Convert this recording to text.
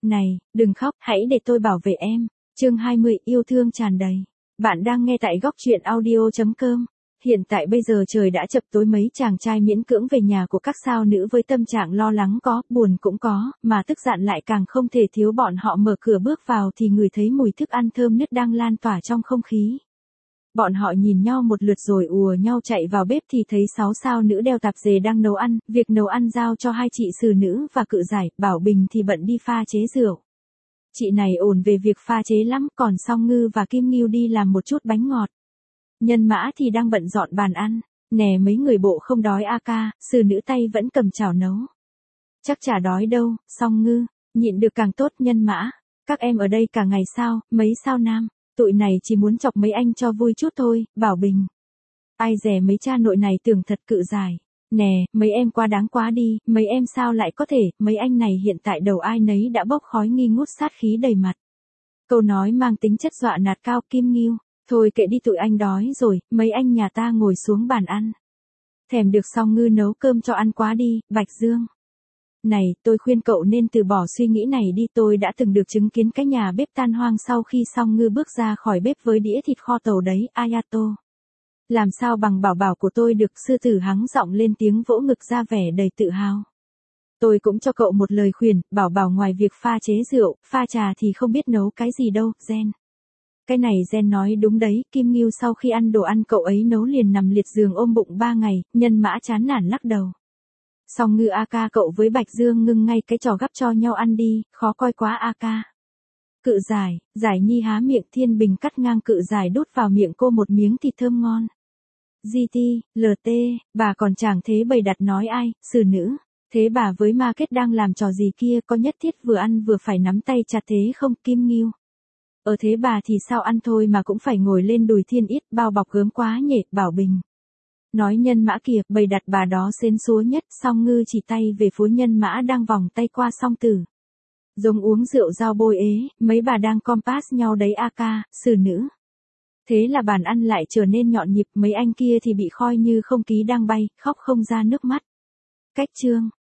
Này, đừng khóc, hãy để tôi bảo vệ em. Chương 20, yêu thương tràn đầy. Bạn đang nghe tại góc truyện audio.com. Hiện tại bây giờ trời đã chập tối, mấy chàng trai miễn cưỡng về nhà của các sao nữ với tâm trạng lo lắng có, buồn cũng có, mà tức giận lại càng không thể thiếu. Bọn họ mở cửa bước vào thì ngửi thấy mùi thức ăn thơm nức đang lan tỏa trong không khí. Bọn họ nhìn nhau một lượt rồi ùa nhau chạy vào bếp thì thấy 6 sao nữ đeo tạp dề đang nấu ăn, việc nấu ăn giao cho hai chị xử nữ và Cự Giải, Bảo Bình thì bận đi pha chế rượu. Chị này ổn về việc pha chế lắm, còn Song Ngư và Kim Ngưu đi làm một chút bánh ngọt. Nhân Mã thì đang bận dọn bàn ăn. Nè, mấy người bộ không đói a ca, xử nữ tay vẫn cầm chảo nấu. Chắc chả đói đâu, Song Ngư, nhịn được càng tốt. Nhân Mã, các em ở đây cả ngày sao, mấy sao nam, tụi này chỉ muốn chọc mấy anh cho vui chút thôi. Bảo Bình, ai dè mấy cha nội này tưởng thật. Cự Giải, nè, mấy em quá đáng quá đi, mấy em sao lại có thể, mấy anh này hiện tại đầu ai nấy đã bốc khói nghi ngút, sát khí đầy mặt. Câu nói mang tính chất dọa nạt cao. Kim Ngưu, thôi kệ đi, tụi anh đói rồi, mấy anh nhà ta ngồi xuống bàn ăn. Thèm được Song Ngư nấu cơm cho ăn quá đi. Bạch Dương, này, tôi khuyên cậu nên từ bỏ suy nghĩ này đi. Tôi đã từng được chứng kiến cái nhà bếp tan hoang sau khi Song Ngư bước ra khỏi bếp với đĩa thịt kho tàu đấy. Ayato, làm sao bằng Bảo Bảo của tôi được. Sư tử hắng giọng lên tiếng, vỗ ngực ra vẻ đầy tự hào. Tôi cũng cho cậu một lời khuyên, Bảo Bảo ngoài việc pha chế rượu, pha trà thì không biết nấu cái gì đâu. Gen, cái này Gen nói đúng đấy. Kim Ngưu sau khi ăn đồ ăn cậu ấy nấu liền nằm liệt giường ôm bụng 3 ngày. Nhân Mã chán nản lắc đầu. Song Ngư a ca, cậu với Bạch Dương ngưng ngay cái trò gắp cho nhau ăn đi, khó coi quá a ca. Cự Giải, Giải Nhi há miệng. Thiên Bình cắt ngang. Cự Giải đút vào miệng cô một miếng thịt thơm ngon. GT, LT, bà còn chẳng thế bày đặt nói ai, xử nữ. Thế bà với ma kết đang làm trò gì kia, có nhất thiết vừa ăn vừa phải nắm tay chặt thế không? Kim Ngưu, thế bà thì sao, ăn thôi mà cũng phải ngồi lên đùi Thiên Ít, bao bọc gớm quá nhỉ. Bảo Bình, nói Nhân Mã kìa, bày đặt bà đó xến xúa nhất. Song Ngư chỉ tay về phía Nhân Mã đang vòng tay qua Song Tử. Giống uống rượu dao bôi ế, mấy bà đang compass nhau đấy a ca, xử nữ. Thế là bàn ăn lại trở nên nhọn nhịp, mấy anh kia thì bị khoi như không khí đang bay, khóc không ra nước mắt. Cách chương